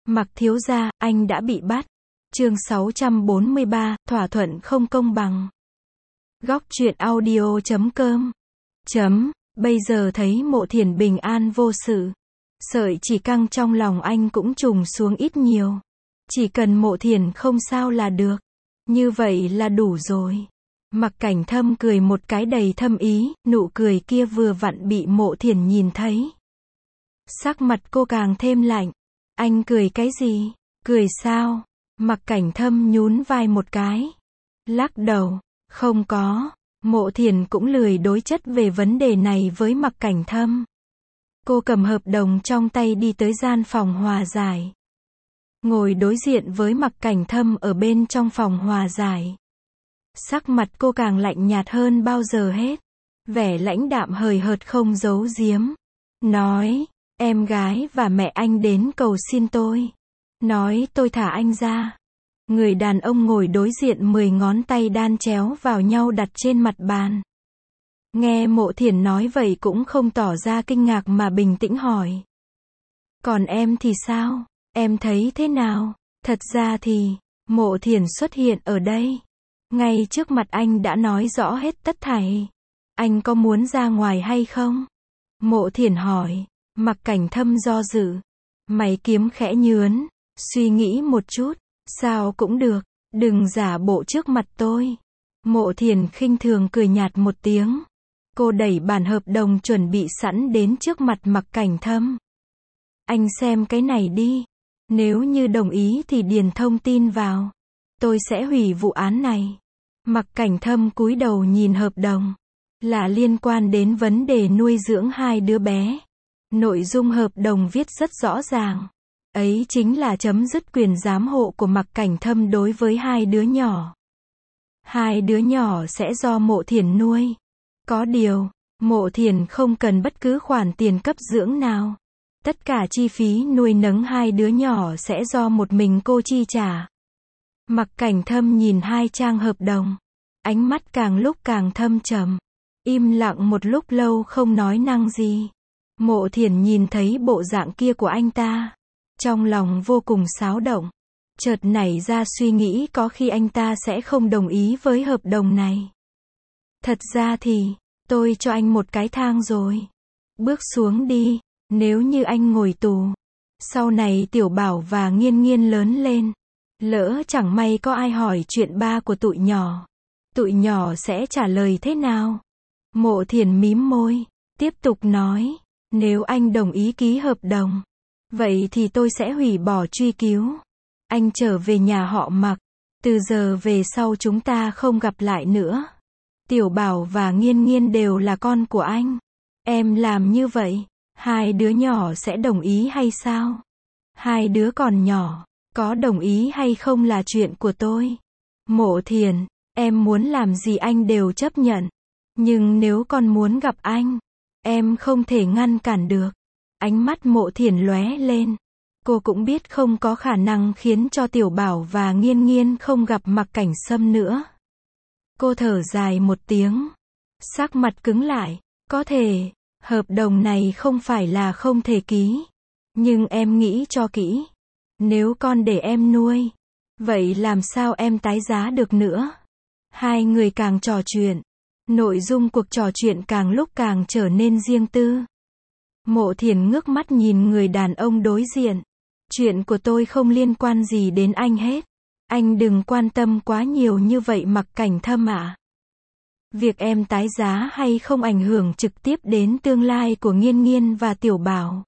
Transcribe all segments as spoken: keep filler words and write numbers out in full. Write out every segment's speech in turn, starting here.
Mặc thiếu gia, anh đã bị bắt. Chương sáu trăm bốn mươi ba, thỏa thuận không công bằng. Góc truyện audio chấm com. Chấm, bây giờ thấy Mộ Thiển bình an vô sự. Sợi chỉ căng trong lòng anh cũng trùng xuống ít nhiều. Chỉ cần Mộ Thiển không sao là được. Như vậy là đủ rồi. Mặc Cảnh Thâm cười một cái đầy thâm ý, nụ cười kia vừa vặn bị Mộ Thiển nhìn thấy. Sắc mặt cô càng thêm lạnh. Anh cười cái gì? Cười sao? Mặc Cảnh Thâm nhún vai một cái. Lắc đầu. Không có. Mộ Thiển cũng lười đối chất về vấn đề này với Mặc Cảnh Thâm. Cô cầm hợp đồng trong tay đi tới gian phòng hòa giải. Ngồi đối diện với Mặc Cảnh Thâm ở bên trong phòng hòa giải. Sắc mặt cô càng lạnh nhạt hơn bao giờ hết. Vẻ lãnh đạm hời hợt không giấu giếm. Nói, em gái và mẹ anh đến cầu xin tôi. Nói tôi thả anh ra. Người đàn ông ngồi đối diện mười ngón tay đan chéo vào nhau đặt trên mặt bàn. Nghe Mộ Thiển nói vậy cũng không tỏ ra kinh ngạc mà bình tĩnh hỏi. Còn em thì sao? Em thấy thế nào? Thật ra thì, Mộ Thiển xuất hiện ở đây. Ngay trước mặt anh đã nói rõ hết tất thảy. Anh có muốn ra ngoài hay không? Mộ Thiển hỏi. Mặc Cảnh Thâm do dự. Mày kiếm khẽ nhướn. Suy nghĩ một chút. Sao cũng được. Đừng giả bộ trước mặt tôi. Mộ Thiển khinh thường cười nhạt một tiếng. Cô đẩy bản hợp đồng chuẩn bị sẵn đến trước mặt Mặc Cảnh Thâm. Anh xem cái này đi. Nếu như đồng ý thì điền thông tin vào. Tôi sẽ hủy vụ án này. Mặc Cảnh Thâm cúi đầu nhìn hợp đồng. Là liên quan đến vấn đề nuôi dưỡng hai đứa bé. Nội dung hợp đồng viết rất rõ ràng. Ấy chính là chấm dứt quyền giám hộ của Mặc Cảnh Thâm đối với hai đứa nhỏ. Hai đứa nhỏ sẽ do Mộ Thiển nuôi. Có điều, Mộ Thiển không cần bất cứ khoản tiền cấp dưỡng nào. Tất cả chi phí nuôi nấng hai đứa nhỏ sẽ do một mình cô chi trả. Mặc Cảnh Thâm nhìn hai trang hợp đồng. Ánh mắt càng lúc càng thâm trầm. Im lặng một lúc lâu không nói năng gì. Mộ Thiển nhìn thấy bộ dạng kia của anh ta. Trong lòng vô cùng xáo động. Chợt nảy ra suy nghĩ có khi anh ta sẽ không đồng ý với hợp đồng này. Thật ra thì, tôi cho anh một cái thang rồi. Bước xuống đi, nếu như anh ngồi tù. Sau này Tiểu Bảo và Nghiên Nghiên lớn lên. Lỡ chẳng may có ai hỏi chuyện ba của tụi nhỏ. Tụi nhỏ sẽ trả lời thế nào? Mộ Thiển mím môi, tiếp tục nói. Nếu anh đồng ý ký hợp đồng. Vậy thì tôi sẽ hủy bỏ truy cứu. Anh trở về nhà họ Mặc. Từ giờ về sau chúng ta không gặp lại nữa. Tiểu Bảo và Nghiên Nghiên đều là con của anh. Em làm như vậy, hai đứa nhỏ sẽ đồng ý hay sao? Hai đứa còn nhỏ, có đồng ý hay không là chuyện của tôi. Mộ Thiển, em muốn làm gì anh đều chấp nhận. Nhưng nếu con muốn gặp anh, em không thể ngăn cản được. Ánh mắt Mộ Thiển lóe lên. Cô cũng biết không có khả năng khiến cho Tiểu Bảo và Nghiên Nghiên không gặp Mặc Cảnh Sâm nữa. Cô thở dài một tiếng. Sắc mặt cứng lại. Có thể, hợp đồng này không phải là không thể ký. Nhưng em nghĩ cho kỹ. Nếu con để em nuôi, vậy làm sao em tái giá được nữa? Hai người càng trò chuyện. Nội dung cuộc trò chuyện càng lúc càng trở nên riêng tư. Mộ Thiển ngước mắt nhìn người đàn ông đối diện. Chuyện của tôi không liên quan gì đến anh hết. Anh đừng quan tâm quá nhiều như vậy Mặc Cảnh Thâm ạ. Việc em tái giá hay không ảnh hưởng trực tiếp đến tương lai của Nghiên Nghiên và Tiểu Bảo.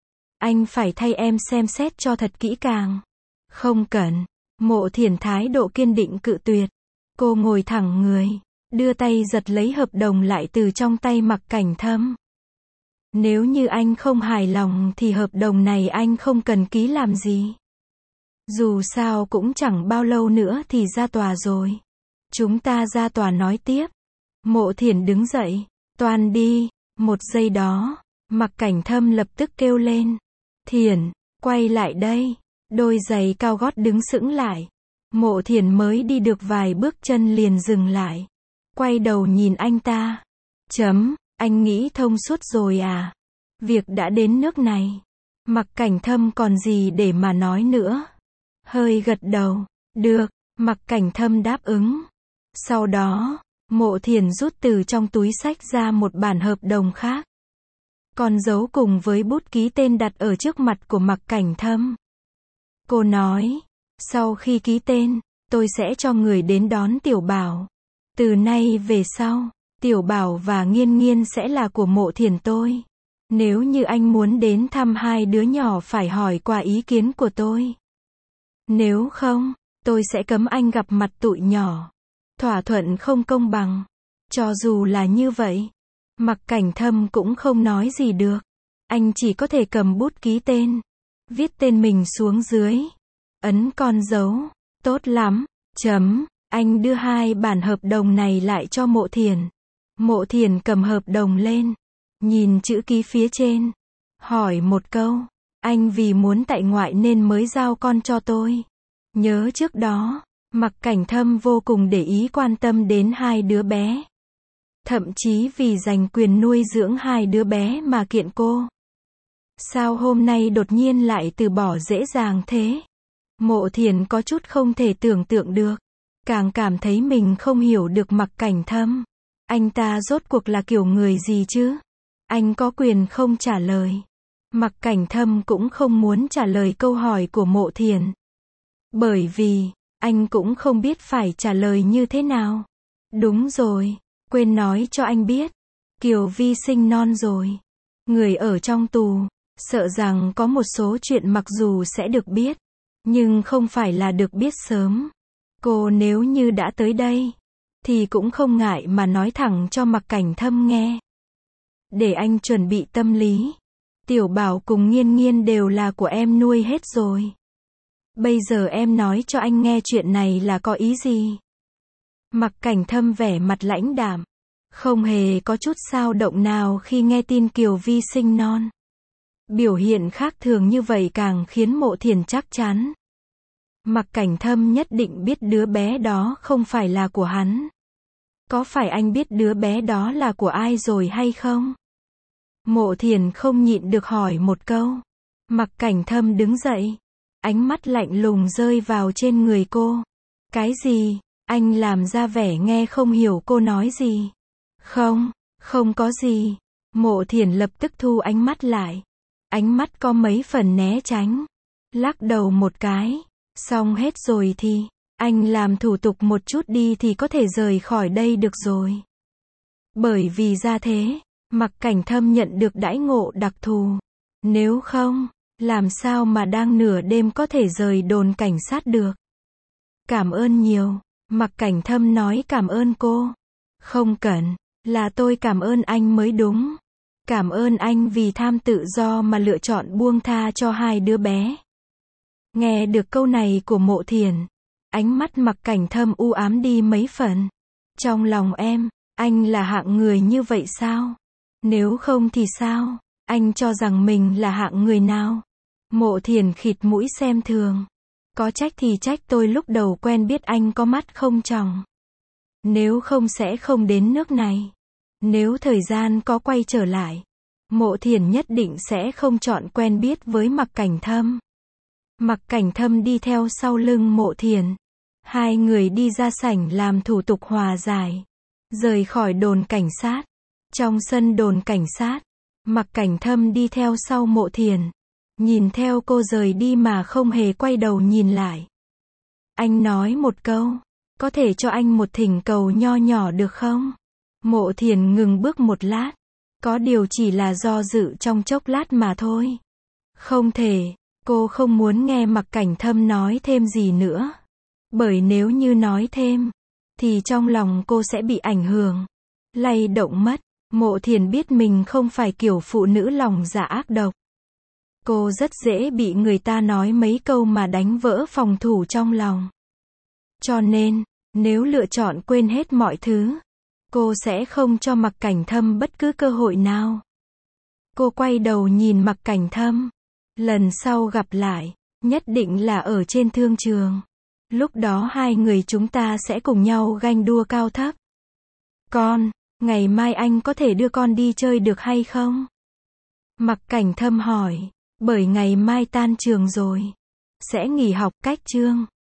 Anh phải thay em xem xét cho thật kỹ càng. Không cần. Mộ Thiển thái độ kiên định cự tuyệt. Cô ngồi thẳng người. Đưa tay giật lấy hợp đồng lại từ trong tay Mặc Cảnh Thâm. Nếu như anh không hài lòng thì hợp đồng này anh không cần ký làm gì. Dù sao cũng chẳng bao lâu nữa thì ra tòa rồi. Chúng ta ra tòa nói tiếp. Mộ Thiển đứng dậy. Toan đi. Một giây đó, Mặc Cảnh Thâm lập tức kêu lên. Thiển, quay lại đây. Đôi giày cao gót đứng sững lại. Mộ Thiển mới đi được vài bước chân liền dừng lại. Quay đầu nhìn anh ta. Chấm, anh nghĩ thông suốt rồi à? Việc đã đến nước này. Mặc Cảnh Thâm còn gì để mà nói nữa. Hơi gật đầu. Được, Mặc Cảnh Thâm đáp ứng. Sau đó, Mộ Thiền rút từ trong túi xách ra một bản hợp đồng khác. Con dấu cùng với bút ký tên đặt ở trước mặt của Mặc Cảnh Thâm. Cô nói, sau khi ký tên, tôi sẽ cho người đến đón Tiểu Bảo. Từ nay về sau, Tiểu Bảo và Nghiên Nghiên sẽ là của Mộ Thiền tôi. Nếu như anh muốn đến thăm hai đứa nhỏ phải hỏi qua ý kiến của tôi. Nếu không, tôi sẽ cấm anh gặp mặt tụi nhỏ. Thỏa thuận không công bằng. Cho dù là như vậy, Mặc Cảnh Thâm cũng không nói gì được. Anh chỉ có thể cầm bút ký tên, viết tên mình xuống dưới, ấn con dấu. Tốt lắm, chấm. Anh đưa hai bản hợp đồng này lại cho Mộ Thiền. Mộ Thiền cầm hợp đồng lên, nhìn chữ ký phía trên, hỏi một câu, anh vì muốn tại ngoại nên mới giao con cho tôi. Nhớ trước đó, Mặc Cảnh Thâm vô cùng để ý quan tâm đến hai đứa bé. Thậm chí vì giành quyền nuôi dưỡng hai đứa bé mà kiện cô. Sao hôm nay đột nhiên lại từ bỏ dễ dàng thế? Mộ Thiền có chút không thể tưởng tượng được. Càng cảm thấy mình không hiểu được Mặc Cảnh Thâm. Anh ta rốt cuộc là kiểu người gì chứ? Anh có quyền không trả lời. Mặc Cảnh Thâm cũng không muốn trả lời câu hỏi của Mộ Thiền. Bởi vì, anh cũng không biết phải trả lời như thế nào. Đúng rồi, quên nói cho anh biết. Kiều Vi sinh non rồi. Người ở trong tù, sợ rằng có một số chuyện mặc dù sẽ được biết, nhưng không phải là được biết sớm. Cô nếu như đã tới đây, thì cũng không ngại mà nói thẳng cho Mặc Cảnh Thâm nghe. Để anh chuẩn bị tâm lý. Tiểu Bảo cùng Nghiên Nghiên đều là của em nuôi hết rồi. Bây giờ em nói cho anh nghe chuyện này là có ý gì? Mặc Cảnh Thâm vẻ mặt lãnh đạm, không hề có chút dao động nào khi nghe tin Kiều Vi sinh non. Biểu hiện khác thường như vậy càng khiến Mộ Thiền chắc chắn. Mặc Cảnh Thâm nhất định biết đứa bé đó không phải là của hắn. Có phải anh biết đứa bé đó là của ai rồi hay không? Mộ Thiền không nhịn được hỏi một câu. Mặc Cảnh Thâm đứng dậy. Ánh mắt lạnh lùng rơi vào trên người cô. Cái gì? Anh làm ra vẻ nghe không hiểu cô nói gì. Không, không có gì. Mộ Thiền lập tức thu ánh mắt lại. Ánh mắt có mấy phần né tránh. Lắc đầu một cái. Xong hết rồi thì, anh làm thủ tục một chút đi thì có thể rời khỏi đây được rồi. Bởi vì ra thế, Mặc Cảnh Thâm nhận được đãi ngộ đặc thù. Nếu không, làm sao mà đang nửa đêm có thể rời đồn cảnh sát được. Cảm ơn nhiều. Mặc Cảnh Thâm nói cảm ơn cô. Không cần, là tôi cảm ơn anh mới đúng. Cảm ơn anh vì tham tự do mà lựa chọn buông tha cho hai đứa bé. Nghe được câu này của Mộ Thiền, ánh mắt Mặc Cảnh Thâm u ám đi mấy phần. Trong lòng em, anh là hạng người như vậy sao? Nếu không thì sao? Anh cho rằng mình là hạng người nào? Mộ Thiền khịt mũi xem thường. Có trách thì trách tôi lúc đầu quen biết anh có mắt không tròng. Nếu không sẽ không đến nước này. Nếu thời gian có quay trở lại, Mộ Thiền nhất định sẽ không chọn quen biết với Mặc Cảnh Thâm. Mặc Cảnh Thâm đi theo sau lưng Mộ Thiền. Hai người đi ra sảnh làm thủ tục hòa giải. Rời khỏi đồn cảnh sát. Trong sân đồn cảnh sát, Mặc Cảnh Thâm đi theo sau Mộ Thiền. Nhìn theo cô rời đi mà không hề quay đầu nhìn lại. Anh nói một câu, có thể cho anh một thỉnh cầu nho nhỏ được không? Mộ Thiền ngừng bước một lát. Có điều chỉ là do dự trong chốc lát mà thôi. Không thể. Cô không muốn nghe Mặc Cảnh Thâm nói thêm gì nữa. Bởi nếu như nói thêm, thì trong lòng cô sẽ bị ảnh hưởng, lay động mất. Mộ Thiền biết mình không phải kiểu phụ nữ lòng dạ ác độc. Cô rất dễ bị người ta nói mấy câu mà đánh vỡ phòng thủ trong lòng. Cho nên, nếu lựa chọn quên hết mọi thứ, cô sẽ không cho Mặc Cảnh Thâm bất cứ cơ hội nào. Cô quay đầu nhìn Mặc Cảnh Thâm. Lần sau gặp lại, nhất định là ở trên thương trường. Lúc đó hai người chúng ta sẽ cùng nhau ganh đua cao thấp. Con, ngày mai anh có thể đưa con đi chơi được hay không? Mặc Cảnh Thâm hỏi. Bởi ngày mai tan trường rồi. Sẽ nghỉ học cách chương.